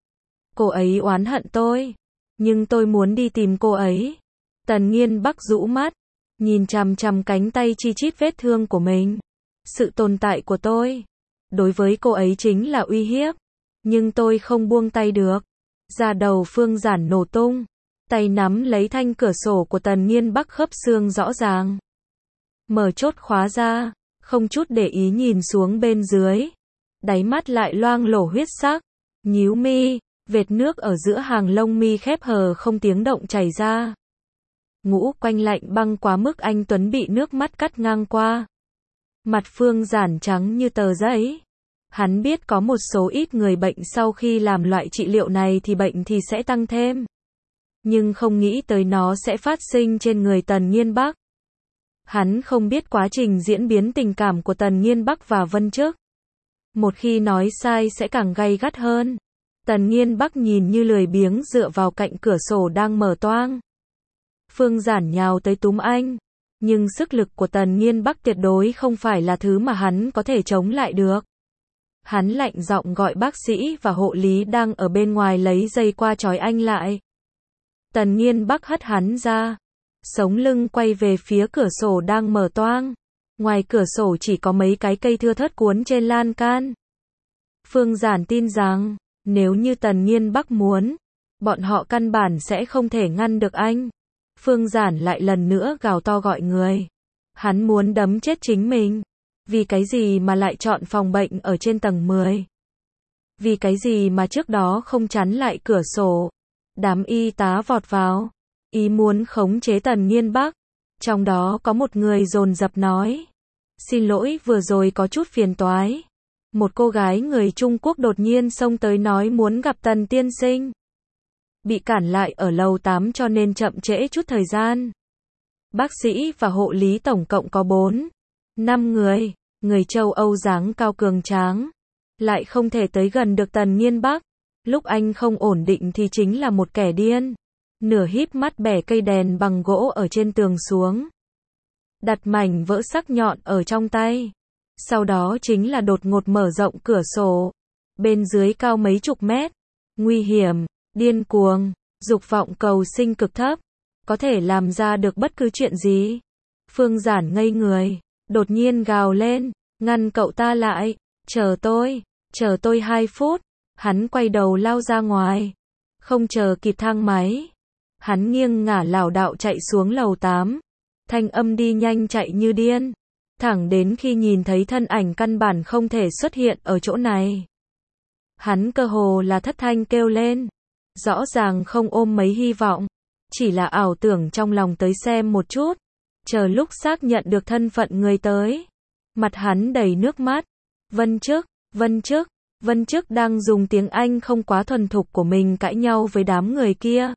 Cô ấy oán hận tôi. Nhưng tôi muốn đi tìm cô ấy. Tần Nghiên Bắc rũ mắt. Nhìn chằm chằm cánh tay chi chít vết thương của mình. Sự tồn tại của tôi. Đối với cô ấy chính là uy hiếp. Nhưng tôi không buông tay được. Da đầu Phương Giản nổ tung. Tay nắm lấy thanh cửa sổ của Tần Nghiên Bắc khớp xương rõ ràng. Mở chốt khóa ra. Không chút để ý nhìn xuống bên dưới. đáy mắt lại loang lổ huyết sắc, nhíu mi, vệt nước ở giữa hàng lông mi khép hờ không tiếng động chảy ra. Ngũ quanh lạnh băng quá mức anh Tuấn bị nước mắt cắt ngang qua. Mặt Phương Giản trắng như tờ giấy. Hắn biết có một số ít người bệnh sau khi làm loại trị liệu này thì bệnh thì sẽ tăng thêm. Nhưng không nghĩ tới nó sẽ phát sinh trên người Tần Nghiên Bắc. Hắn không biết quá trình diễn biến tình cảm của Tần Nghiên Bắc và Vân Chức. Một khi nói sai sẽ càng gay gắt hơn. Tần Nghiên Bắc nhìn như lười biếng dựa vào cạnh cửa sổ đang mở toang. Phương Giản nhào tới túm anh. Nhưng sức lực của Tần Nghiên Bắc tuyệt đối không phải là thứ mà hắn có thể chống lại được. Hắn lạnh giọng gọi bác sĩ và hộ lý đang ở bên ngoài lấy dây qua trói anh lại. Tần Nghiên Bắc hất hắn ra. Sống lưng quay về phía cửa sổ đang mở toang. Ngoài cửa sổ chỉ có mấy cái cây thưa thớt cuốn trên lan can. Phương Giản tin rằng, nếu như Tần Nghiên Bắc muốn, bọn họ căn bản sẽ không thể ngăn được anh. Phương Giản lại lần nữa gào to gọi người. Hắn muốn đấm chết chính mình. Vì cái gì mà lại chọn phòng bệnh ở trên tầng 10? Vì cái gì mà trước đó không chắn lại cửa sổ? Đám y tá vọt vào. Ý muốn khống chế Tần Nghiên Bắc. Trong đó có một người dồn dập nói. Xin lỗi vừa rồi có chút phiền toái. Một cô gái người Trung Quốc đột nhiên xông tới nói muốn gặp Tần tiên sinh. Bị cản lại ở lầu 8 cho nên chậm trễ chút thời gian. Bác sĩ và hộ lý tổng cộng có 5 người. Người châu Âu dáng cao cường tráng. Lại không thể tới gần được Tần Nghiên Bắc. Lúc anh không ổn định thì chính là một kẻ điên. Nửa híp mắt bẻ cây đèn bằng gỗ ở trên tường xuống. Đặt mảnh vỡ sắc nhọn ở trong tay. Sau đó chính là đột ngột mở rộng cửa sổ. Bên dưới cao mấy chục mét. Nguy hiểm, điên cuồng, dục vọng cầu sinh cực thấp. Có thể làm ra được bất cứ chuyện gì. Phương Giản ngây người. Đột nhiên gào lên. Ngăn cậu ta lại. Chờ tôi 2 phút. Hắn quay đầu lao ra ngoài. Không chờ kịp thang máy. Hắn nghiêng ngả lảo đảo chạy xuống lầu 8. Thanh âm đi nhanh chạy như điên. Thẳng đến khi nhìn thấy thân ảnh căn bản không thể xuất hiện ở chỗ này. Hắn cơ hồ là thất thanh kêu lên. Rõ ràng không ôm mấy hy vọng. Chỉ là ảo tưởng trong lòng tới xem một chút. Chờ lúc xác nhận được thân phận người tới. Mặt hắn đầy nước mắt. Vân Chức đang dùng tiếng Anh không quá thuần thục của mình cãi nhau với đám người kia.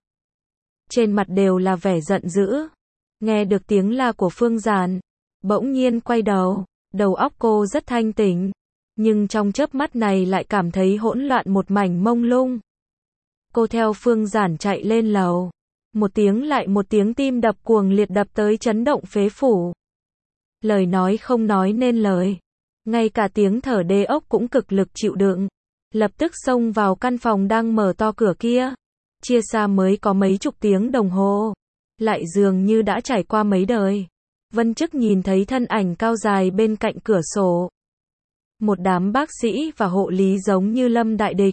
Trên mặt đều là vẻ giận dữ. Nghe được tiếng la của Phương Giản. Bỗng nhiên quay đầu. Đầu óc cô rất thanh tỉnh. Nhưng trong chớp mắt này lại cảm thấy hỗn loạn một mảnh mông lung. Cô theo Phương Giản chạy lên lầu. Một tiếng lại một tiếng tim đập cuồng liệt đập tới chấn động phế phủ. Lời nói không nói nên lời. Ngay cả tiếng thở đê ốc cũng cực lực chịu đựng. Lập tức xông vào căn phòng đang mở to cửa kia. Chia xa mới có mấy chục tiếng đồng hồ. Lại dường như đã trải qua mấy đời. Vân Chức nhìn thấy thân ảnh cao dài bên cạnh cửa sổ. Một đám bác sĩ và hộ lý giống như lâm đại địch.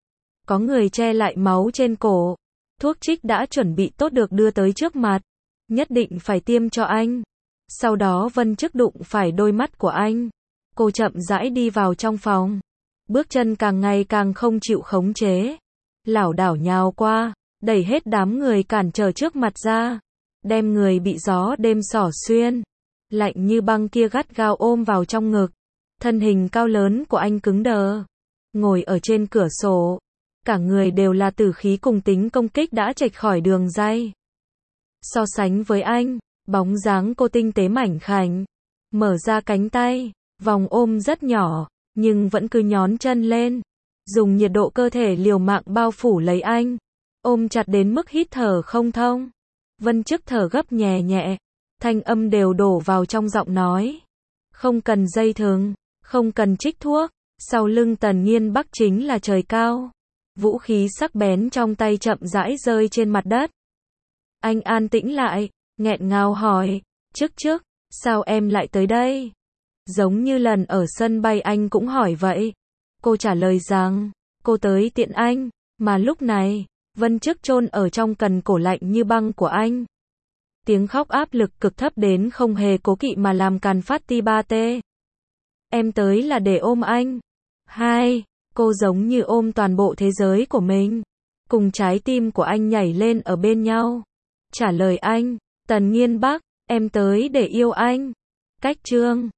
Có người che lại máu trên cổ. Thuốc trích đã chuẩn bị tốt được đưa tới trước mặt. Nhất định phải tiêm cho anh. Sau đó Vân Chức đụng phải đôi mắt của anh. Cô chậm rãi đi vào trong phòng. Bước chân càng ngày càng không chịu khống chế. Lảo đảo nhào qua. Đẩy hết đám người cản trở trước mặt ra. Đem người bị gió đêm xỏ xuyên. Lạnh như băng kia gắt gao ôm vào trong ngực. Thân hình cao lớn của anh cứng đờ. Ngồi ở trên cửa sổ. Cả người đều là tử khí cùng tính công kích đã chệch khỏi đường ray. So sánh với anh, bóng dáng cô tinh tế mảnh khảnh. Mở ra cánh tay, vòng ôm rất nhỏ, nhưng vẫn cứ nhón chân lên. Dùng nhiệt độ cơ thể liều mạng bao phủ lấy anh. Ôm chặt đến mức hít thở không thông. Vân Chức thở gấp nhẹ nhẹ. Thanh âm đều đổ vào trong giọng nói. Không cần dây thừng, không cần trích thuốc. Sau lưng Tần Nghiên Bắc chính là trời cao. Vũ khí sắc bén trong tay chậm rãi rơi trên mặt đất. Anh an tĩnh lại, nghẹn ngào hỏi. Chức, sao em lại tới đây? Giống như lần ở sân bay anh cũng hỏi vậy. Cô trả lời rằng, cô tới tiện anh. Mà lúc này, Vân Chức chôn ở trong cần cổ lạnh như băng của anh. Tiếng khóc áp lực cực thấp đến không hề cố kỵ mà làm càn phát ti ba tê. Em tới là để ôm anh. 2. Cô giống như ôm toàn bộ thế giới của mình. Cùng trái tim của anh nhảy lên ở bên nhau. Trả lời anh, Tần Nghiên Bắc, em tới để yêu anh. Cách chương